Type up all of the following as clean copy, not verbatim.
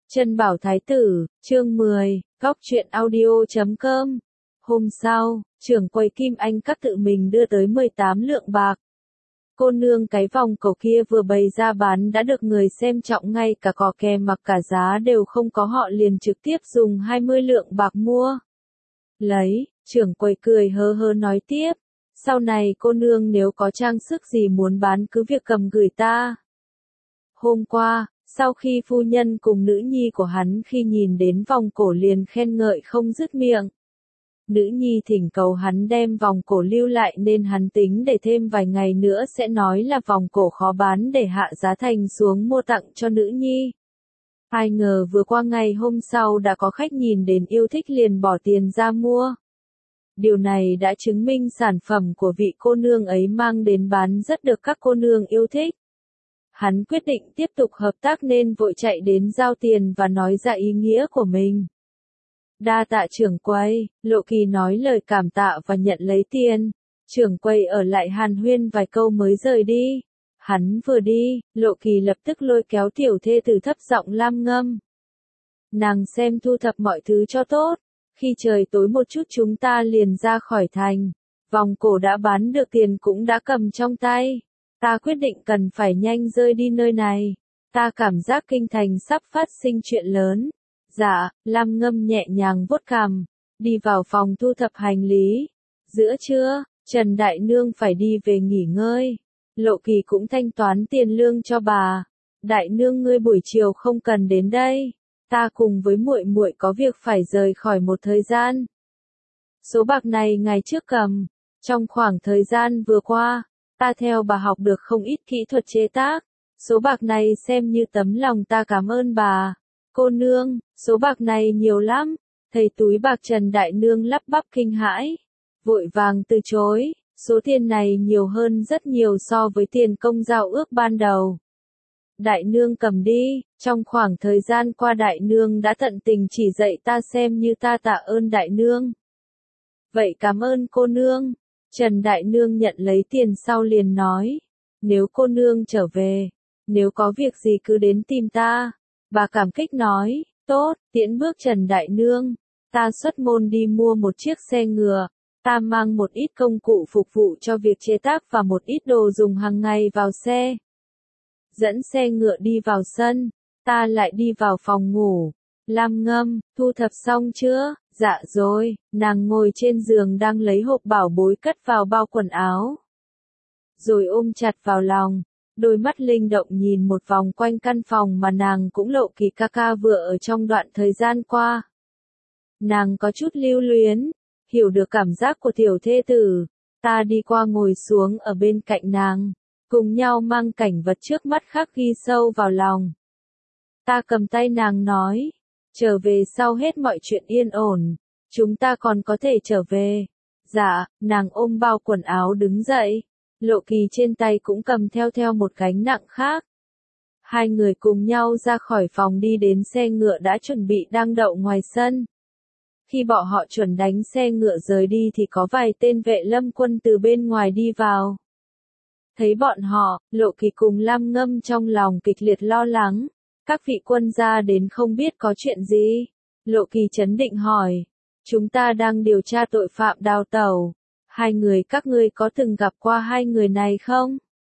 Trân Bảo Thái Tử, chương 10, Góc truyện audio.com. Hôm sau, trưởng quầy Kim Anh Các tự mình đưa tới 18 lượng bạc. Cô nương, cái vòng cổ kia vừa bày ra bán đã được người xem trọng, ngay cả cò kèm mặc cả giá đều không có, họ liền trực tiếp dùng 20 lượng bạc mua. Lấy, trưởng quầy cười hơ hơ nói tiếp, sau này cô nương nếu có trang sức gì muốn bán cứ việc cầm gửi ta. Hôm qua, sau khi phu nhân cùng nữ nhi của hắn khi nhìn đến vòng cổ liền khen ngợi không dứt miệng. Nữ nhi thỉnh cầu hắn đem vòng cổ lưu lại nên hắn tính để thêm vài ngày nữa sẽ nói là vòng cổ khó bán để hạ giá thành xuống mua tặng cho nữ nhi. Ai ngờ vừa qua ngày hôm sau đã có khách nhìn đến yêu thích liền bỏ tiền ra mua. Điều này đã chứng minh sản phẩm của vị cô nương ấy mang đến bán rất được các cô nương yêu thích. Hắn quyết định tiếp tục hợp tác nên vội chạy đến giao tiền và nói ra ý nghĩa của mình. Đa tạ trưởng quầy, Lộ Kỳ nói lời cảm tạ và nhận lấy tiền. Trưởng quầy ở lại hàn huyên vài câu mới rời đi. Hắn vừa đi, Lộ Kỳ lập tức lôi kéo tiểu thê tử thấp giọng lam ngâm. Nàng xem thu thập mọi thứ cho tốt. Khi trời tối một chút chúng ta liền ra khỏi thành. Vòng cổ đã bán được, tiền cũng đã cầm trong tay. Ta quyết định cần phải nhanh rơi đi nơi này. Ta cảm giác kinh thành sắp phát sinh chuyện lớn. Dạ, Lam Ngâm nhẹ nhàng vuốt cằm, đi vào phòng thu thập hành lý. Giữa trưa, Trần Đại Nương phải đi về nghỉ ngơi. Lộ Kỳ cũng thanh toán tiền lương cho bà. Đại Nương, ngươi buổi chiều không cần đến đây. Ta cùng với muội muội có việc phải rời khỏi một thời gian. Số bạc này ngày trước cầm. Trong khoảng thời gian vừa qua, ta theo bà học được không ít kỹ thuật chế tác. Số bạc này xem như tấm lòng ta cảm ơn bà. Cô nương, số bạc này nhiều lắm. Thấy túi bạc, Trần Đại Nương lắp bắp kinh hãi. Vội vàng từ chối, số tiền này nhiều hơn rất nhiều so với tiền công giao ước ban đầu. Đại Nương cầm đi, trong khoảng thời gian qua Đại Nương đã tận tình chỉ dạy ta, xem như ta tạ ơn Đại Nương. Vậy cảm ơn cô nương. Trần Đại Nương nhận lấy tiền sau liền nói, nếu cô nương trở về, nếu có việc gì cứ đến tìm ta. Bà cảm kích nói, tốt, tiễn bước Trần Đại Nương. Ta xuất môn đi mua một chiếc xe ngựa, ta mang một ít công cụ phục vụ cho việc chế tác và một ít đồ dùng hàng ngày vào xe. Dẫn xe ngựa đi vào sân, ta lại đi vào phòng ngủ. Lam Ngâm, thu thập xong chưa? Dạ rồi, nàng ngồi trên giường đang lấy hộp bảo bối cất vào bao quần áo. Rồi ôm chặt vào lòng, đôi mắt linh động nhìn một vòng quanh căn phòng mà nàng cũng Lộ Kỳ ca ca vừa ở trong đoạn thời gian qua. Nàng có chút lưu luyến, hiểu được cảm giác của tiểu thê tử. Ta đi qua ngồi xuống ở bên cạnh nàng, cùng nhau mang cảnh vật trước mắt khắc ghi sâu vào lòng. Ta cầm tay nàng nói, trở về sau hết mọi chuyện yên ổn, chúng ta còn có thể trở về. Dạ, nàng ôm bao quần áo đứng dậy. Lộ Kỳ trên tay cũng cầm theo một gánh nặng khác. Hai người cùng nhau ra khỏi phòng đi đến xe ngựa đã chuẩn bị đang đậu ngoài sân. Khi bọn họ chuẩn đánh xe ngựa rời đi thì có vài tên vệ lâm quân từ bên ngoài đi vào. Thấy bọn họ, Lộ Kỳ cùng Lam Ngâm trong lòng kịch liệt lo lắng. Các vị quân gia đến không biết có chuyện gì. Lộ Kỳ trấn định hỏi. Chúng ta đang điều tra tội phạm đào tẩu. Hai người các ngươi có từng gặp qua hai người này không?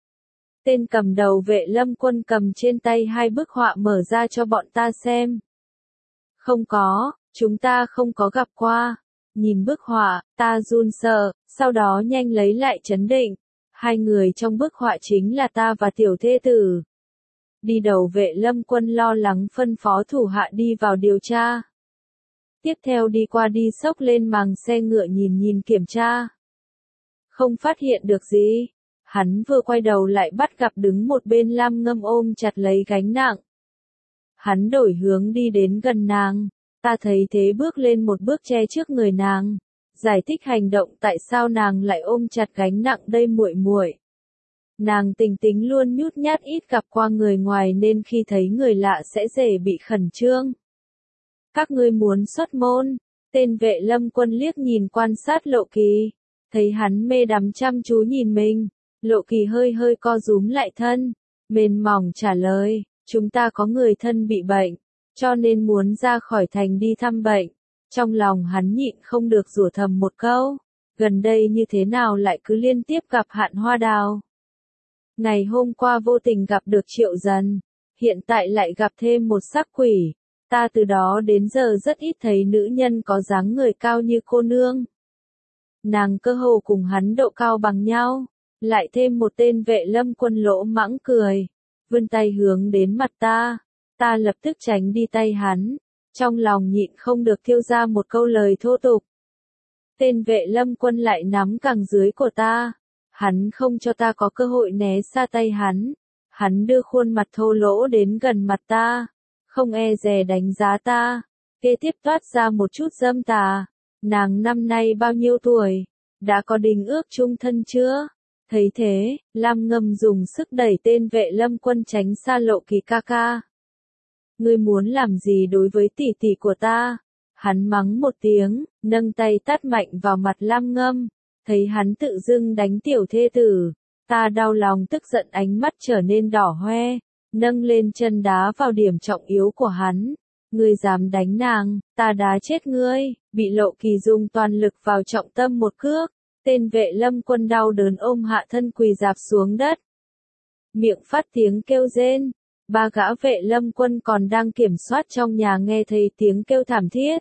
Tên cầm đầu vệ lâm quân cầm trên tay hai bức họa mở ra cho bọn ta xem. Không có, chúng ta không có gặp qua. Nhìn bức họa, ta run sợ, sau đó nhanh lấy lại trấn định. Hai người trong bức họa chính là ta và tiểu thê tử. Đi đầu vệ lâm quân lo lắng phân phó thủ hạ đi vào điều tra. Tiếp theo đi qua đi xốc lên màng xe ngựa nhìn kiểm tra. Không phát hiện được gì. Hắn vừa quay đầu lại bắt gặp đứng một bên Lam Ngâm ôm chặt lấy gánh nặng. Hắn đổi hướng đi đến gần nàng. Ta thấy thế bước lên một bước che trước người nàng. Giải thích hành động tại sao nàng lại ôm chặt gánh nặng đây muội muội. Nàng tình tính luôn nhút nhát, ít gặp qua người ngoài nên khi thấy người lạ sẽ dễ bị khẩn trương. Các ngươi muốn xuất môn. Tên vệ lâm quân liếc nhìn quan sát Lộ Kỳ. Thấy hắn mê đắm chăm chú nhìn mình, Lộ Kỳ hơi co rúm lại thân, mềm mỏng trả lời, chúng ta có người thân bị bệnh, cho nên muốn ra khỏi thành đi thăm bệnh. Trong lòng hắn nhịn không được rủa thầm một câu, gần đây như thế nào lại cứ liên tiếp gặp Hạn Hoa Đào. Ngày hôm qua vô tình gặp được Triệu Dần, hiện tại lại gặp thêm một sắc quỷ. Ta từ đó đến giờ rất ít thấy nữ nhân có dáng người cao như cô nương. Nàng cơ hồ cùng hắn độ cao bằng nhau, lại thêm một tên Vệ Lâm Quân lỗ mãng cười, vươn tay hướng đến mặt ta. Ta lập tức tránh đi tay hắn, trong lòng nhịn không được thiêu ra một câu lời thô tục. Tên Vệ Lâm Quân lại nắm cẳng dưới của ta, hắn không cho ta có cơ hội né xa tay hắn. Hắn đưa khuôn mặt thô lỗ đến gần mặt ta, không e dè đánh giá ta, kế tiếp toát ra một chút dâm tà. Nàng năm nay bao nhiêu tuổi? Đã có đính ước chung thân chưa? Thấy thế, Lam Ngâm dùng sức đẩy tên Vệ Lâm Quân tránh xa Lộ Kỳ ca ca. Ngươi muốn làm gì đối với tỷ tỷ của ta? Hắn mắng một tiếng, nâng tay tát mạnh vào mặt Lam Ngâm, thấy hắn tự dưng đánh tiểu thê tử. Ta đau lòng tức giận, ánh mắt trở nên đỏ hoe, nâng lên chân đá vào điểm trọng yếu của hắn. Ngươi dám đánh nàng, ta đá chết ngươi. Bị Lộ Kỳ dùng toàn lực vào trọng tâm một cước, tên Vệ Lâm Quân đau đớn ôm hạ thân quỳ rạp xuống đất. Miệng phát tiếng kêu rên, ba gã Vệ Lâm Quân còn đang kiểm soát trong nhà nghe thấy tiếng kêu thảm thiết.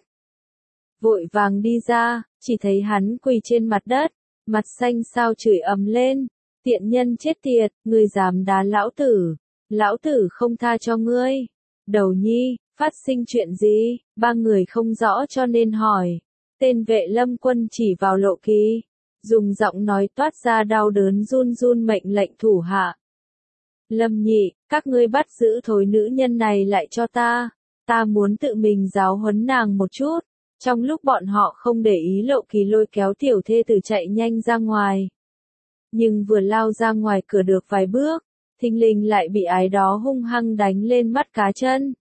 Vội vàng đi ra, chỉ thấy hắn quỳ trên mặt đất, mặt xanh xao chửi ầm lên. Tiện nhân chết tiệt, ngươi dám đá lão tử không tha cho ngươi. Đầu nhi, phát sinh chuyện gì? Ba người không rõ cho nên hỏi. Tên Vệ Lâm Quân chỉ vào Lộ Kỳ, dùng giọng nói toát ra đau đớn run run mệnh lệnh thủ hạ. Lâm nhị, các ngươi bắt giữ thối nữ nhân này lại cho ta. Ta muốn tự mình giáo huấn nàng một chút. Trong lúc bọn họ không để ý, Lộ Kỳ lôi kéo tiểu thê tử chạy nhanh ra ngoài. Nhưng vừa lao ra ngoài cửa được vài bước, thình lình lại bị ái đó hung hăng đánh lên mắt cá chân.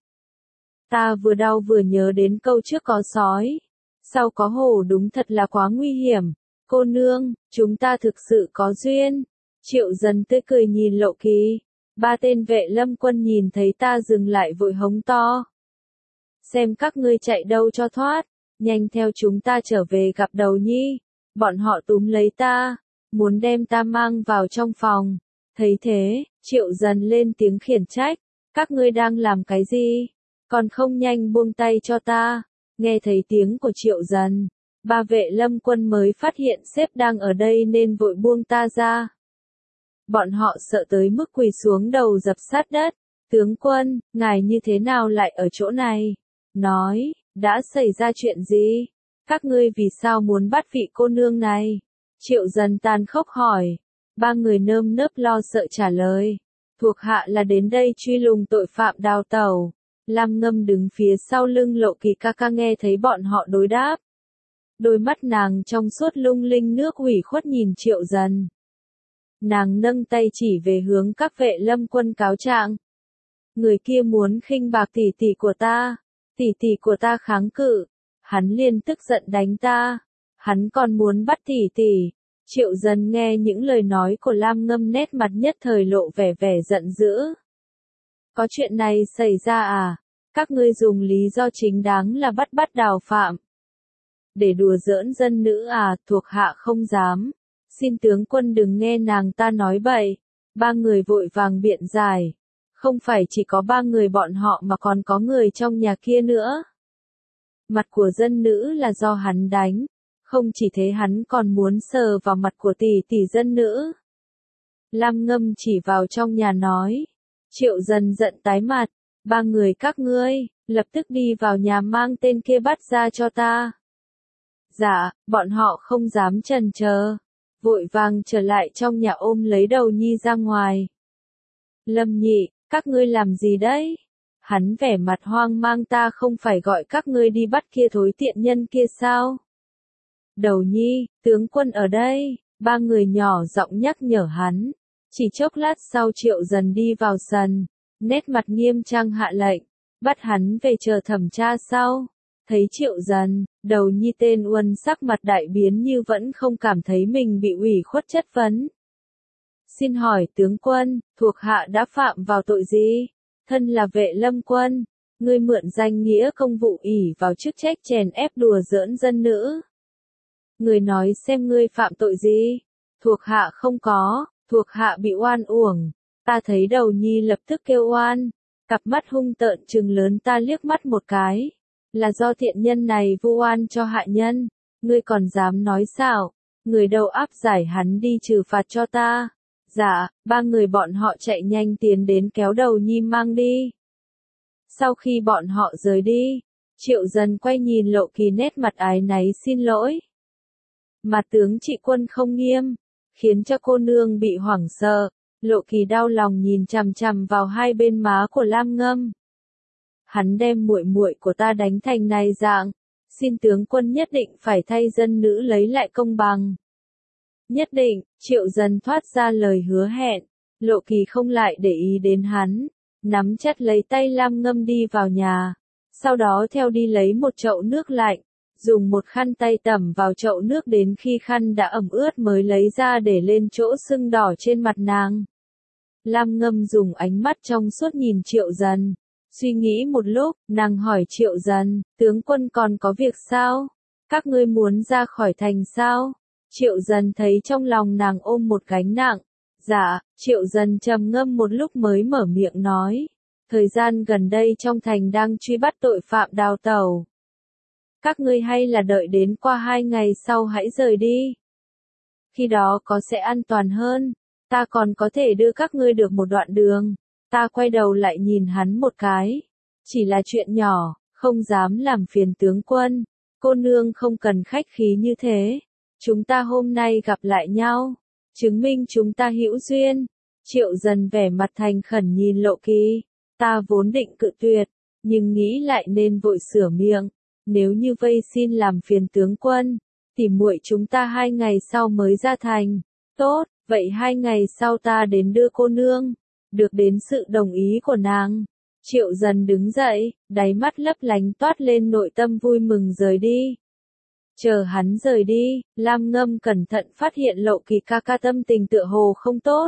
Ta vừa đau vừa nhớ đến câu trước có sói, sau có hổ, đúng thật là quá nguy hiểm. Cô nương, chúng ta thực sự có duyên. Triệu Dần tươi cười nhìn Lộ Kỳ. Ba tên Vệ Lâm Quân nhìn thấy ta dừng lại vội hống to. Xem các ngươi chạy đâu cho thoát, nhanh theo chúng ta trở về gặp Đầu nhi. Bọn họ túm lấy ta, muốn đem ta mang vào trong phòng. Thấy thế, Triệu Dần lên tiếng khiển trách. Các ngươi đang làm cái gì? Còn không nhanh buông tay cho ta. Nghe thấy tiếng của Triệu Dần, ba Vệ Lâm Quân mới phát hiện sếp đang ở đây nên vội buông ta ra. Bọn họ sợ tới mức quỳ xuống đầu dập sát đất. Tướng quân, ngài như thế nào lại ở chỗ này? Nói, đã xảy ra chuyện gì? Các ngươi vì sao muốn bắt vị cô nương này? Triệu Dần tàn khốc hỏi. Ba người nơm nớp lo sợ trả lời. Thuộc hạ là đến đây truy lùng tội phạm đào tẩu. Lam Ngâm đứng phía sau lưng Lộ Kỳ ca ca nghe thấy bọn họ đối đáp. Đôi mắt nàng trong suốt lung linh nước ủy khuất nhìn Triệu Dần. Nàng nâng tay chỉ về hướng các Vệ Lâm Quân cáo trạng. Người kia muốn khinh bạc tỷ tỷ của ta. Tỷ tỷ của ta kháng cự. Hắn liền tức giận đánh ta. Hắn còn muốn bắt tỷ tỷ. Triệu Dần nghe những lời nói của Lam Ngâm nét mặt nhất thời lộ vẻ giận dữ. Có chuyện này xảy ra à? Các ngươi dùng lý do chính đáng là bắt đào phạm. Để đùa giỡn dân nữ à? Thuộc hạ không dám. Xin tướng quân đừng nghe nàng ta nói bậy. Ba người vội vàng biện giải. Không phải chỉ có ba người bọn họ mà còn có người trong nhà kia nữa. Mặt của dân nữ là do hắn đánh. Không chỉ thế, hắn còn muốn sờ vào mặt của tỷ dân nữ. Lam Ngâm chỉ vào trong nhà nói. Triệu Dần giận tái mặt. Ba người các ngươi, lập tức đi vào nhà mang tên kia bắt ra cho ta. Dạ, bọn họ không dám chần chờ. Vội vàng trở lại trong nhà ôm lấy Đầu nhi ra ngoài. Lâm nhị, các ngươi làm gì đấy? Hắn vẻ mặt hoang mang, ta không phải gọi các ngươi đi bắt kia thối tiện nhân kia sao? Đầu nhi, tướng quân ở đây. Ba người nhỏ giọng nhắc nhở hắn. Chỉ chốc lát sau Triệu Dần đi vào sân, nét mặt nghiêm trang hạ lệnh, bắt hắn về chờ thẩm tra sau. Thấy Triệu Dần, Đầu nhi tên Uân sắc mặt đại biến như vẫn không cảm thấy mình bị ủy khuất chất vấn. Xin hỏi tướng quân, thuộc hạ đã phạm vào tội gì? Thân là Vệ Lâm Quân, Ngươi mượn danh nghĩa công vụ ỷ vào chức trách chèn ép đùa giỡn dân nữ. Ngươi nói xem ngươi phạm tội gì? Thuộc hạ không có, thuộc hạ bị oan uổng. Ta thấy đầu nhi lập tức kêu oan. Cặp mắt hung tợn trừng lớn ta liếc mắt một cái. Là do thiện nhân này vu oan cho hại nhân. Ngươi còn dám nói sao? Người đâu áp giải hắn đi trừ phạt cho ta. Dạ, ba người bọn họ chạy nhanh tiến đến kéo đầu nhi mang đi. Sau khi bọn họ rời đi, Triệu Dần quay nhìn Lộ Kỳ nét mặt áy náy xin lỗi. Mà tướng trị quân không nghiêm, khiến cho cô nương bị hoảng sợ. Lộ Kỳ đau lòng nhìn chằm chằm vào hai bên má của Lam Ngâm. Hắn đem muội muội của ta đánh thành này dạng, xin tướng quân nhất định phải thay dân nữ lấy lại công bằng. Nhất định, Triệu Dần thoát ra lời hứa hẹn. Lộ Kỳ không lại để ý đến hắn, nắm chặt lấy tay Lam Ngâm đi vào nhà, sau đó theo đi lấy một chậu nước lạnh, dùng một khăn tay tẩm vào chậu nước đến khi khăn đã ẩm ướt mới lấy ra để lên chỗ sưng đỏ trên mặt nàng. Lam Ngâm dùng ánh mắt trong suốt nhìn Triệu Dần, suy nghĩ một lúc, nàng hỏi Triệu Dần, tướng quân còn có việc sao? Các ngươi muốn ra khỏi thành sao? Triệu Dần thấy trong lòng nàng ôm một gánh nặng. Dạ, Triệu Dần trầm ngâm một lúc mới mở miệng nói. Thời gian gần đây trong thành đang truy bắt tội phạm đào tẩu. Các ngươi hay là đợi đến qua 2 ngày sau hãy rời đi. Khi đó có sẽ an toàn hơn. Ta còn có thể đưa các ngươi được một đoạn đường. Ta quay đầu lại nhìn hắn một cái. Chỉ là chuyện nhỏ, không dám làm phiền tướng quân. Cô nương không cần khách khí như thế. Chúng ta hôm nay gặp lại nhau. Chứng minh chúng ta hữu duyên. Triệu Dần vẻ mặt thành khẩn nhìn Lộ Kỳ. Ta vốn định cự tuyệt, nhưng nghĩ lại nên vội sửa miệng. Nếu như vây xin làm phiền tướng quân, thì muội chúng ta 2 ngày sau mới ra thành. Tốt, vậy 2 ngày sau ta đến đưa cô nương. Được đến sự đồng ý của nàng. Triệu Dần đứng dậy, đáy mắt lấp lánh toát lên nội tâm vui mừng rời đi. Chờ hắn rời đi, Lam Ngâm cẩn thận phát hiện Lộ Kỳ ca ca tâm tình tựa hồ không tốt.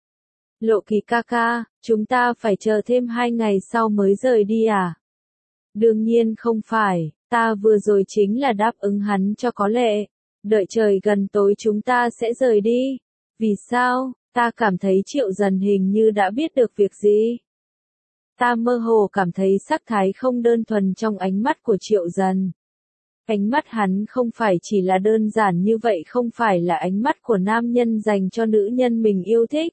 Lộ Kỳ ca ca, chúng ta phải chờ thêm 2 ngày sau mới rời đi à? Đương nhiên không phải, ta vừa rồi chính là đáp ứng hắn cho có lệ. Đợi trời gần tối chúng ta sẽ rời đi. Vì sao? Ta cảm thấy Triệu Dần hình như đã biết được việc gì. Ta mơ hồ cảm thấy sắc thái không đơn thuần trong ánh mắt của Triệu Dần. Ánh mắt hắn không phải chỉ là đơn giản như vậy, không phải là ánh mắt của nam nhân dành cho nữ nhân mình yêu thích.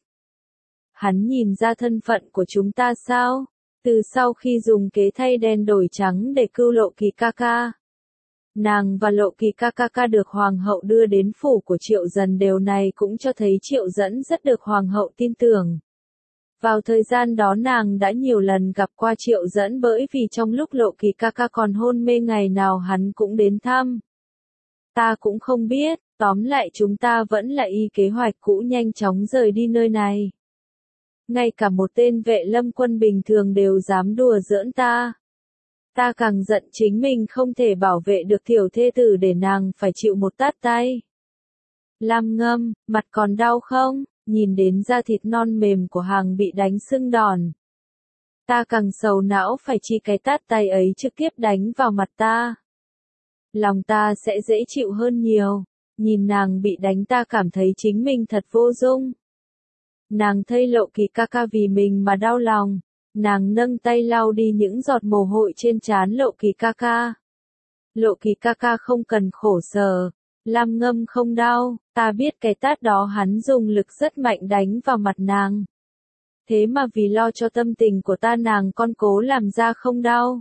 Hắn nhìn ra thân phận của chúng ta sao? Từ sau khi dùng kế thay đen đổi trắng để cứu Lộ Kỳ ca ca. Nàng và Lộ Kỳ ca ca được hoàng hậu đưa đến phủ của Triệu Dần, điều này cũng cho thấy Triệu Dẫn rất được hoàng hậu tin tưởng. Vào thời gian đó nàng đã nhiều lần gặp qua Triệu Dẫn, bởi vì trong lúc Lộ Kỳ ca ca còn hôn mê ngày nào hắn cũng đến thăm. Ta cũng không biết, tóm lại chúng ta vẫn là y kế hoạch cũ, nhanh chóng rời đi nơi này. Ngay cả một tên vệ lâm quân bình thường đều dám đùa giỡn ta. Ta càng giận chính mình không thể bảo vệ được tiểu thê tử để nàng phải chịu một tát tay. Lam Ngâm, mặt còn đau không? Nhìn đến da thịt non mềm của hàng bị đánh sưng đòn. Ta càng sầu não phải chi cái tát tay ấy trực tiếp đánh vào mặt ta. Lòng ta sẽ dễ chịu hơn nhiều. Nhìn nàng bị đánh ta cảm thấy chính mình thật vô dụng. Nàng thấy Lộ Kỳ ca ca vì mình mà đau lòng. Nàng nâng tay lau đi những giọt mồ hôi trên trán Lộ Kỳ ca ca. Lộ Kỳ ca ca không cần khổ sở. Lam Ngâm không đau, ta biết cái tát đó hắn dùng lực rất mạnh đánh vào mặt nàng. Thế mà vì lo cho tâm tình của ta nàng con cố làm ra không đau.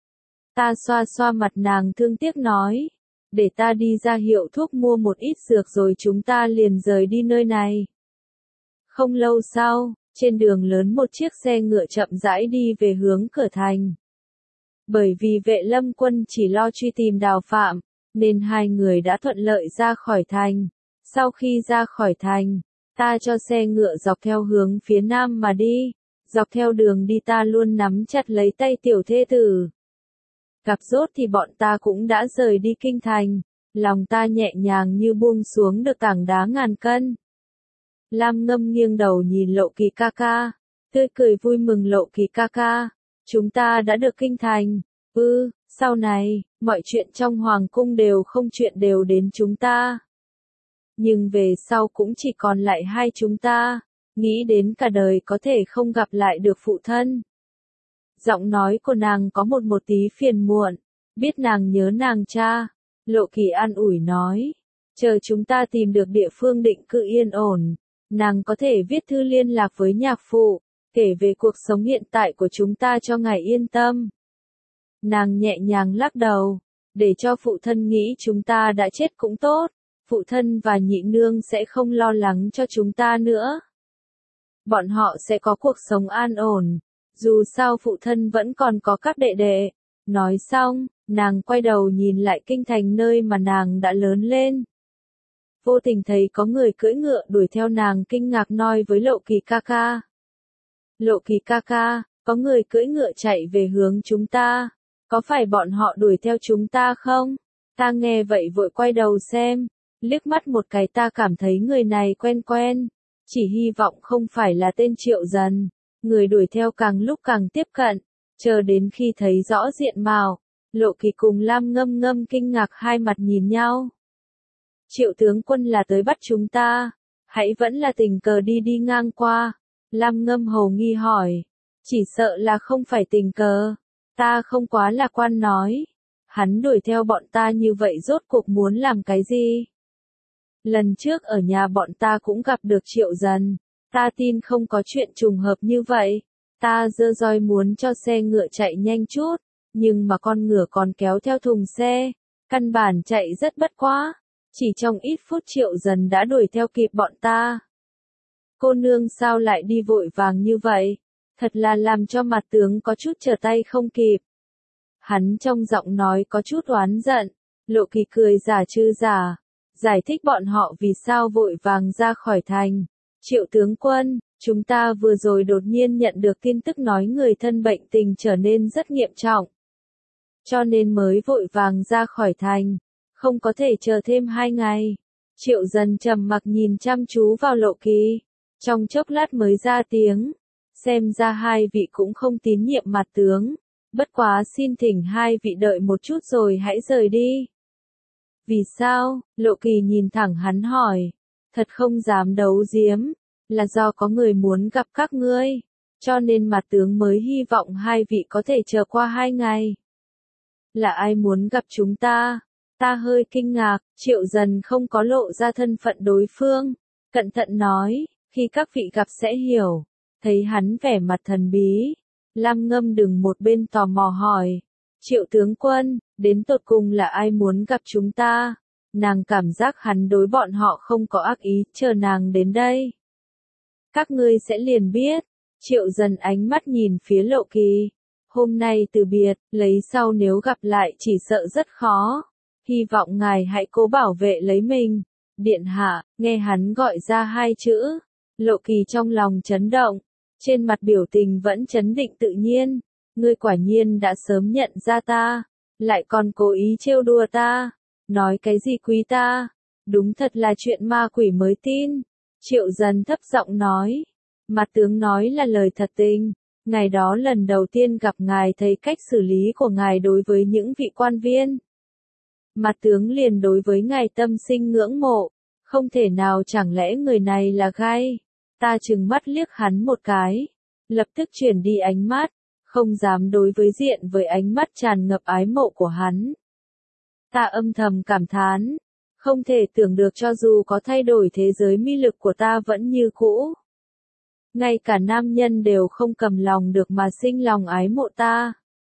Ta xoa xoa mặt nàng thương tiếc nói. Để ta đi ra hiệu thuốc mua một ít dược rồi chúng ta liền rời đi nơi này. Không lâu sau, trên đường lớn một chiếc xe ngựa chậm rãi đi về hướng cửa thành. Bởi vì vệ lâm quân chỉ lo truy tìm đào phạm, nên hai người đã thuận lợi ra khỏi thành. Sau khi ra khỏi thành, ta cho xe ngựa dọc theo hướng phía nam mà đi. Dọc theo đường đi ta luôn nắm chặt lấy tay tiểu thê tử. Gặp rốt thì bọn ta cũng đã rời đi kinh thành. Lòng ta nhẹ nhàng như buông xuống được tảng đá ngàn cân. Lam Ngâm nghiêng đầu nhìn Lộ Kỳ ca ca. Tươi cười vui mừng Lộ Kỳ ca ca. chúng ta đã được kinh thành. Sau này, mọi chuyện trong hoàng cung đều không chuyện đều đến chúng ta. Nhưng về sau cũng chỉ còn lại hai chúng ta, nghĩ đến cả đời có thể không gặp lại được phụ thân. Giọng nói của nàng có một tí phiền muộn, biết nàng nhớ nàng cha. Lộ Kỳ an ủi nói, chờ chúng ta tìm được địa phương định cư yên ổn, nàng có thể viết thư liên lạc với nhạc phụ, kể về cuộc sống hiện tại của chúng ta cho ngài yên tâm. Nàng nhẹ nhàng lắc đầu, để cho phụ thân nghĩ chúng ta đã chết cũng tốt, phụ thân và nhị nương sẽ không lo lắng cho chúng ta nữa. Bọn họ sẽ có cuộc sống an ổn, dù sao phụ thân vẫn còn có các đệ đệ. Nói xong, nàng quay đầu nhìn lại kinh thành nơi mà nàng đã lớn lên. Vô tình thấy có người cưỡi ngựa đuổi theo nàng, kinh ngạc nói với Lộ Kỳ ca ca. Lộ Kỳ ca ca, có người cưỡi ngựa chạy về hướng chúng ta, có phải bọn họ đuổi theo chúng ta không? Ta nghe vậy vội quay đầu xem, liếc mắt một cái ta cảm thấy người này quen quen, chỉ hy vọng không phải là tên Triệu Dần. Người đuổi theo càng lúc càng tiếp cận, chờ đến khi thấy rõ diện mạo, Lộ Kỳ cùng Lam Ngâm Ngâm kinh ngạc hai mặt nhìn nhau. Triệu tướng quân là tới bắt chúng ta, hãy vẫn là tình cờ đi ngang qua. Lam Ngâm hồ nghi hỏi, chỉ sợ là không phải tình cờ, ta không quá lạc quan nói. Hắn đuổi theo bọn ta như vậy rốt cuộc muốn làm cái gì? Lần trước ở nhà bọn ta cũng gặp được Triệu Dần, ta tin không có chuyện trùng hợp như vậy. Ta giơ roi muốn cho xe ngựa chạy nhanh chút, nhưng mà con ngựa còn kéo theo thùng xe, căn bản chạy rất bất quá. Chỉ trong ít phút Triệu Dần đã đuổi theo kịp bọn ta. Cô nương sao lại đi vội vàng như vậy? Thật là làm cho mặt tướng có chút trở tay không kịp. Hắn trong giọng nói có chút oán giận. Lộ Kỳ cười giả trư giả, giải thích bọn họ vì sao vội vàng ra khỏi thành. Triệu tướng quân, chúng ta vừa rồi đột nhiên nhận được tin tức nói người thân bệnh tình trở nên rất nghiêm trọng, cho nên mới vội vàng ra khỏi thành, không có thể chờ thêm 2 ngày. Triệu Dần trầm mặc nhìn chăm chú vào Lộ Kỳ, trong chốc lát mới ra tiếng, xem ra hai vị cũng không tín nhiệm mặt tướng, bất quá xin thỉnh hai vị đợi một chút rồi hãy rời đi. Vì sao? Lộ Kỳ nhìn thẳng hắn hỏi, thật không dám đấu giếm, là do có người muốn gặp các ngươi, cho nên mặt tướng mới hy vọng hai vị có thể chờ qua 2 ngày. Là ai muốn gặp chúng ta? Ta hơi kinh ngạc, Triệu Dần không có lộ ra thân phận đối phương, cẩn thận nói, khi các vị gặp sẽ hiểu. Thấy hắn vẻ mặt thần bí, Lam Ngâm đứng một bên tò mò hỏi, Triệu tướng quân, đến tột cùng là ai muốn gặp chúng ta? Nàng cảm giác hắn đối bọn họ không có ác ý, chờ nàng đến đây. Các ngươi sẽ liền biết. Triệu Dần ánh mắt nhìn phía Lộ Kỳ. Hôm nay từ biệt, lấy sau nếu gặp lại chỉ sợ rất khó. Hy vọng ngài hãy cố bảo vệ lấy mình. Điện hạ, nghe hắn gọi ra 2 chữ. Lộ Kỳ trong lòng chấn động, trên mặt biểu tình vẫn chấn định tự nhiên. Ngươi quả nhiên đã sớm nhận ra ta, lại còn cố ý trêu đùa ta, nói cái gì quý ta, đúng thật là chuyện ma quỷ mới tin. Triệu Dần thấp giọng nói, mặt tướng nói là lời thật tình, ngày đó lần đầu tiên gặp ngài thấy cách xử lý của ngài đối với những vị quan viên. Mặt tướng liền đối với ngài tâm sinh ngưỡng mộ, không thể nào chẳng lẽ người này là gai. Ta trừng mắt liếc hắn một cái, lập tức chuyển đi ánh mắt, không dám đối với diện với ánh mắt tràn ngập ái mộ của hắn. Ta âm thầm cảm thán, không thể tưởng được cho dù có thay đổi thế giới mi lực của ta vẫn như cũ. Ngay cả nam nhân đều không cầm lòng được mà sinh lòng ái mộ ta.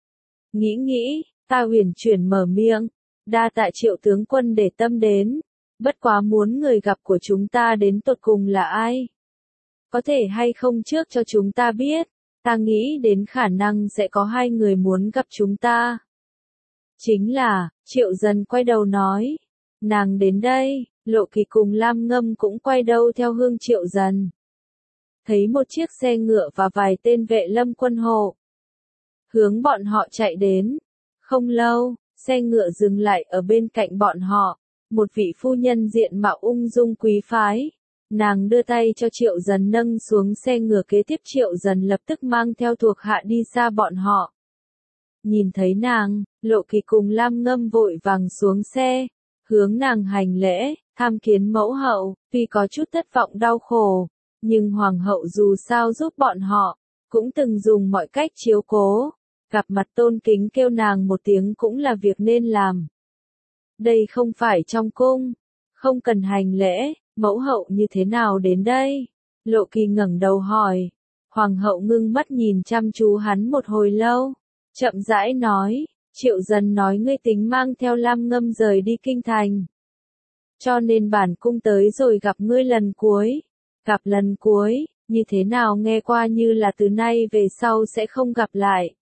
Nghĩ, ta huyền chuyển mở miệng, đa tạ Triệu tướng quân để tâm đến, bất quá muốn người gặp của chúng ta đến tột cùng là ai? Có thể hay không trước cho chúng ta biết, ta nghĩ đến khả năng sẽ có 2 người muốn gặp chúng ta. Chính là, Triệu Dần quay đầu nói, nàng đến đây, Lộ Kỳ cùng Lam Ngâm cũng quay đầu theo hướng Triệu Dần. Thấy một chiếc xe ngựa và vài tên vệ lâm quân hộ hướng bọn họ chạy đến. Không lâu, xe ngựa dừng lại ở bên cạnh bọn họ, một vị phu nhân diện mạo ung dung quý phái, Nàng đưa tay cho Triệu Dần nâng xuống xe ngựa, kế tiếp Triệu Dần lập tức mang theo thuộc hạ đi xa bọn họ. Nhìn thấy nàng, Lộ Kỳ cùng Lam Ngâm vội vàng xuống xe, hướng nàng hành lễ, tham kiến mẫu hậu, tuy có chút thất vọng đau khổ, nhưng hoàng hậu dù sao giúp bọn họ, cũng từng dùng mọi cách chiếu cố, gặp mặt tôn kính kêu nàng một tiếng cũng là việc nên làm. Đây không phải trong cung, không cần hành lễ, mẫu hậu như thế nào đến đây? Lộ Kỳ ngẩng đầu hỏi. Hoàng hậu ngưng mắt nhìn chăm chú hắn một hồi lâu, chậm rãi nói, Triệu Dần nói ngươi tính mang theo Lam Ngâm rời đi kinh thành. Cho nên bản cung tới rồi gặp ngươi lần cuối. Gặp lần cuối, như thế nào nghe qua như là từ nay về sau sẽ không gặp lại.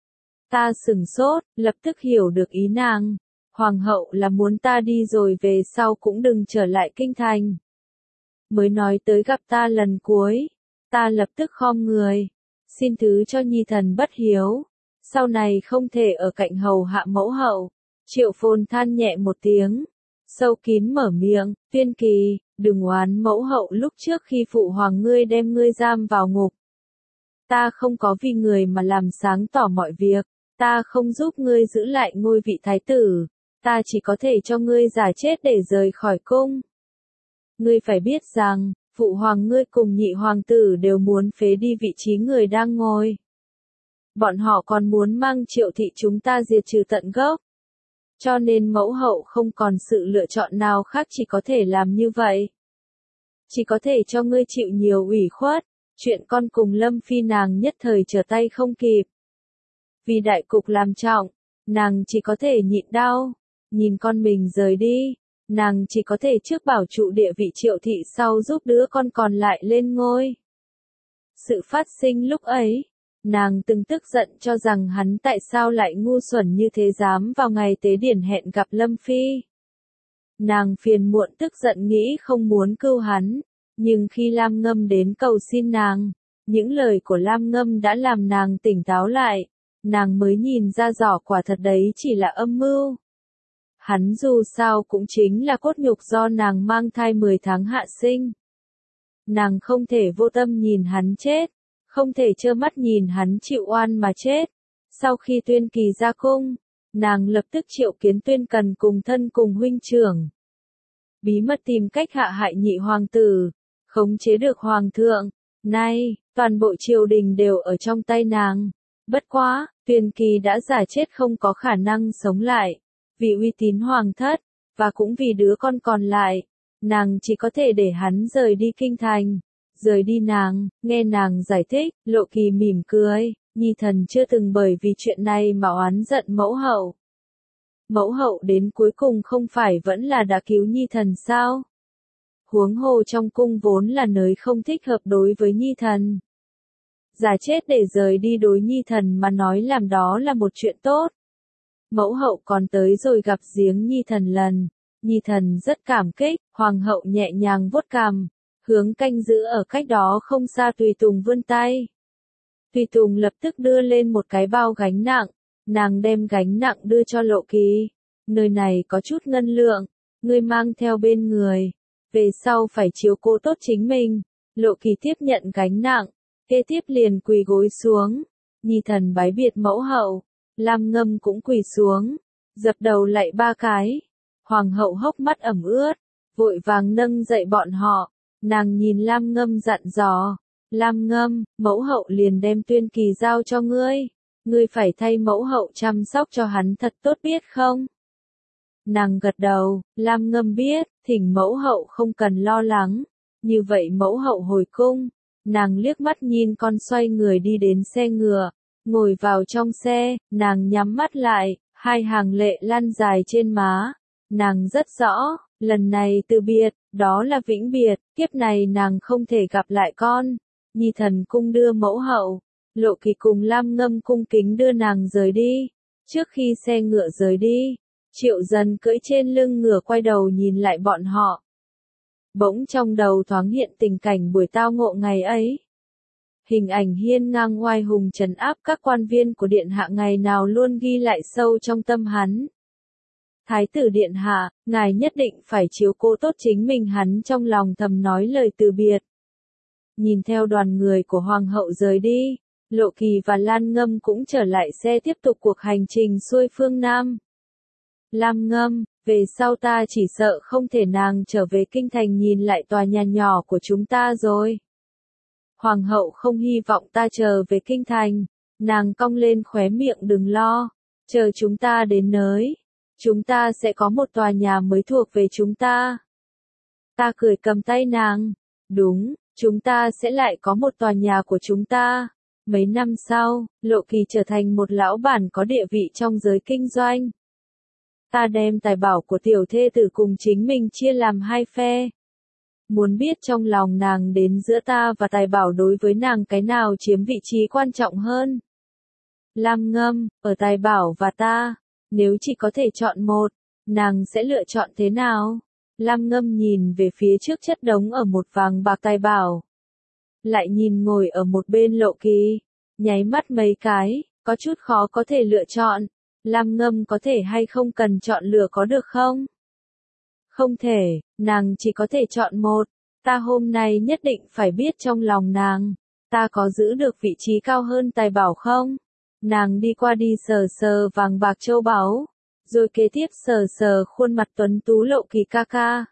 Ta sửng sốt, lập tức hiểu được ý nàng. Hoàng hậu là muốn ta đi rồi về sau cũng đừng trở lại kinh thành. Mới nói tới gặp ta lần cuối, ta lập tức khom người, xin thứ cho nhi thần bất hiếu, sau này không thể ở cạnh hầu hạ mẫu hậu. Triệu Phồn than nhẹ một tiếng, sâu kín mở miệng, Tuyên Kỳ, đừng oán mẫu hậu lúc trước khi phụ hoàng ngươi đem ngươi giam vào ngục. Ta không có vì người mà làm sáng tỏ mọi việc, ta không giúp ngươi giữ lại ngôi vị thái tử, ta chỉ có thể cho ngươi giả chết để rời khỏi cung. Ngươi phải biết rằng, phụ hoàng ngươi cùng nhị hoàng tử đều muốn phế đi vị trí người đang ngồi. Bọn họ còn muốn mang Triệu thị chúng ta diệt trừ tận gốc. Cho nên mẫu hậu không còn sự lựa chọn nào khác, chỉ có thể làm như vậy. Chỉ có thể cho ngươi chịu nhiều ủy khuất, chuyện con cùng Lâm Phi nàng nhất thời trở tay không kịp. Vì đại cục làm trọng, nàng chỉ có thể nhịn đau, nhìn con mình rời đi, nàng chỉ có thể trước bảo trụ địa vị Triệu thị, sau giúp đứa con còn lại lên ngôi. Sự phát sinh lúc ấy, nàng từng tức giận cho rằng hắn tại sao lại ngu xuẩn như thế, dám vào ngày tế điển hẹn gặp Lâm Phi. Nàng phiền muộn tức giận nghĩ không muốn cứu hắn, nhưng khi Lam Ngâm đến cầu xin nàng, những lời của Lam Ngâm đã làm nàng tỉnh táo lại, nàng mới nhìn ra rõ quả thật đấy chỉ là âm mưu. Hắn dù sao cũng chính là cốt nhục do nàng mang thai 10 tháng hạ sinh. Nàng không thể vô tâm nhìn hắn chết, không thể trơ mắt nhìn hắn chịu oan mà chết. Sau khi Tuyên Kỳ ra cung, nàng lập tức triệu kiến Tuyên Cần cùng thân cùng huynh trưởng. Bí mật tìm cách hạ hại nhị hoàng tử, khống chế được hoàng thượng. Nay, toàn bộ triều đình đều ở trong tay nàng. Bất quá, Tuyên Kỳ đã giả chết không có khả năng sống lại. Vì uy tín hoàng thất, và cũng vì đứa con còn lại, nàng chỉ có thể để hắn rời đi kinh thành. Rời đi nàng, nghe nàng giải thích, Lộ Kỳ mỉm cười, nhi thần chưa từng bởi vì chuyện này mà oán giận mẫu hậu. Mẫu hậu đến cuối cùng không phải vẫn là đã cứu nhi thần sao? Huống hồ trong cung vốn là nơi không thích hợp đối với nhi thần. Giả chết để rời đi đối nhi thần mà nói làm đó là một chuyện tốt. Mẫu hậu còn tới rồi gặp giếng nhi thần lần, nhi thần rất cảm kích, hoàng hậu nhẹ nhàng vuốt cằm, hướng canh giữ ở cách đó không xa Tùy Tùng vươn tay. Tùy Tùng lập tức đưa lên một cái bao gánh nặng, nàng đem gánh nặng đưa cho Lộ Kỳ. Nơi này có chút ngân lượng, ngươi mang theo bên người, về sau phải chiếu cố tốt chính mình. Lộ Kỳ tiếp nhận gánh nặng, kế tiếp liền quỳ gối xuống, nhi thần bái biệt mẫu hậu. Lam Ngâm cũng quỳ xuống, dập đầu lạy 3 cái. Hoàng hậu hốc mắt ẩm ướt, vội vàng nâng dậy bọn họ. Nàng nhìn Lam Ngâm dặn dò, Lam Ngâm, mẫu hậu liền đem Tuyên Kỳ giao cho ngươi. Ngươi phải thay mẫu hậu chăm sóc cho hắn thật tốt biết không? Nàng gật đầu, Lam Ngâm biết, thỉnh mẫu hậu không cần lo lắng. Như vậy mẫu hậu hồi cung, nàng liếc mắt nhìn con xoay người đi đến xe ngựa. Ngồi vào trong xe, nàng nhắm mắt lại, 2 hàng lệ lan dài trên má. Nàng rất rõ, lần này từ biệt, đó là vĩnh biệt, kiếp này nàng không thể gặp lại con. Nhi thần cung đưa mẫu hậu, Lộ Kỳ cùng Lam Ngâm cung kính đưa nàng rời đi. Trước khi xe ngựa rời đi, Triệu Dần cưỡi trên lưng ngựa quay đầu nhìn lại bọn họ. Bỗng trong đầu thoáng hiện tình cảnh buổi tao ngộ ngày ấy. Hình ảnh hiên ngang oai hùng trấn áp các quan viên của điện hạ ngày nào luôn ghi lại sâu trong tâm hắn. Thái tử điện hạ, ngài nhất định phải chiếu cố tốt chính mình, hắn trong lòng thầm nói lời từ biệt. Nhìn theo đoàn người của hoàng hậu rời đi, Lộ Kỳ và Lan Ngâm cũng trở lại xe tiếp tục cuộc hành trình xuôi phương Nam. Lam Ngâm, về sau ta chỉ sợ không thể nàng trở về kinh thành nhìn lại tòa nhà nhỏ của chúng ta rồi. Hoàng hậu không hy vọng ta trở về kinh thành, nàng cong lên khóe miệng, đừng lo, chờ chúng ta đến nơi, chúng ta sẽ có một tòa nhà mới thuộc về chúng ta. Ta cười cầm tay nàng, đúng, chúng ta sẽ lại có một tòa nhà của chúng ta. Mấy năm sau, Lộ Kỳ trở thành một lão bản có địa vị trong giới kinh doanh. Ta đem tài bảo của tiểu thê tử cùng chính mình chia làm hai phe. Muốn biết trong lòng nàng đến giữa ta và tài bảo đối với nàng cái nào chiếm vị trí quan trọng hơn? Lam Ngâm, ở tài bảo và ta, nếu chỉ có thể chọn một, nàng sẽ lựa chọn thế nào? Lam Ngâm nhìn về phía trước chất đống ở một vàng bạc tài bảo. Lại nhìn ngồi ở một bên Lộ Kỳ, nháy mắt mấy cái, có chút khó có thể lựa chọn. Lam Ngâm có thể hay không cần chọn lựa có được không? Không thể, nàng chỉ có thể chọn một. Ta hôm nay nhất định phải biết trong lòng nàng, ta có giữ được vị trí cao hơn tài bảo không? Nàng đi qua đi sờ sờ vàng bạc châu báu, rồi kế tiếp sờ sờ khuôn mặt tuấn tú Lộ Kỳ ca ca.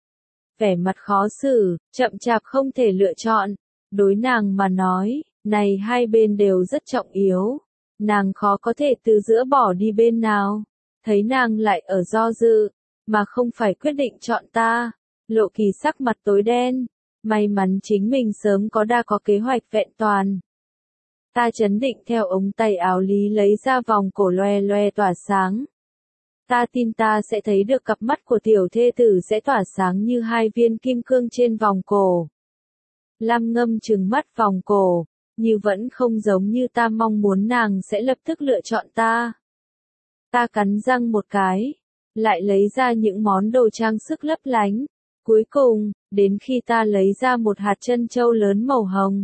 Vẻ mặt khó xử, chậm chạp không thể lựa chọn. Đối nàng mà nói, này hai bên đều rất trọng yếu. Nàng khó có thể từ giữa bỏ đi bên nào. Thấy nàng lại ở do dự, mà không phải quyết định chọn ta. Lộ Kỳ sắc mặt tối đen. May mắn chính mình sớm đã có kế hoạch vẹn toàn. Ta chấn định theo ống tay áo lý lấy ra vòng cổ loe loe tỏa sáng. Ta tin ta sẽ thấy được cặp mắt của tiểu thê tử sẽ tỏa sáng như hai viên kim cương trên vòng cổ. Lam Ngâm trừng mắt vòng cổ, như vẫn không giống như ta mong muốn, nàng sẽ lập tức lựa chọn ta. Ta cắn răng một cái, lại lấy ra những món đồ trang sức lấp lánh. Cuối cùng, đến khi ta lấy ra một hạt trân châu lớn màu hồng,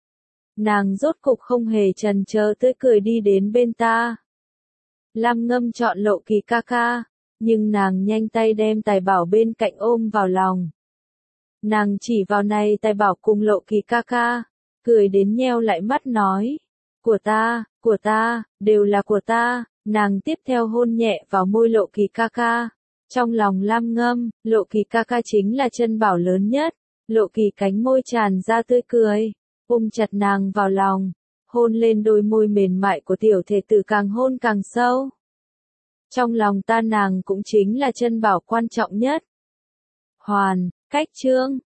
nàng rốt cục không hề chần chờ tươi cười đi đến bên ta. Lam Ngâm chọn Lộ Kỳ ca ca, nhưng nàng nhanh tay đem tài bảo bên cạnh ôm vào lòng. Nàng chỉ vào này tài bảo cùng Lộ Kỳ ca ca, cười đến nheo lại mắt nói, của ta, đều là của ta. Nàng tiếp theo hôn nhẹ vào môi Lộ Kỳ ca ca. Trong lòng Lam Ngâm, Lộ Kỳ ca ca chính là chân bảo lớn nhất. Lộ Kỳ cánh môi tràn ra tươi cười, ôm chặt nàng vào lòng, hôn lên đôi môi mềm mại của tiểu thể tử, càng hôn càng sâu. Trong lòng ta nàng cũng chính là chân bảo quan trọng nhất. Hoàn, cách chương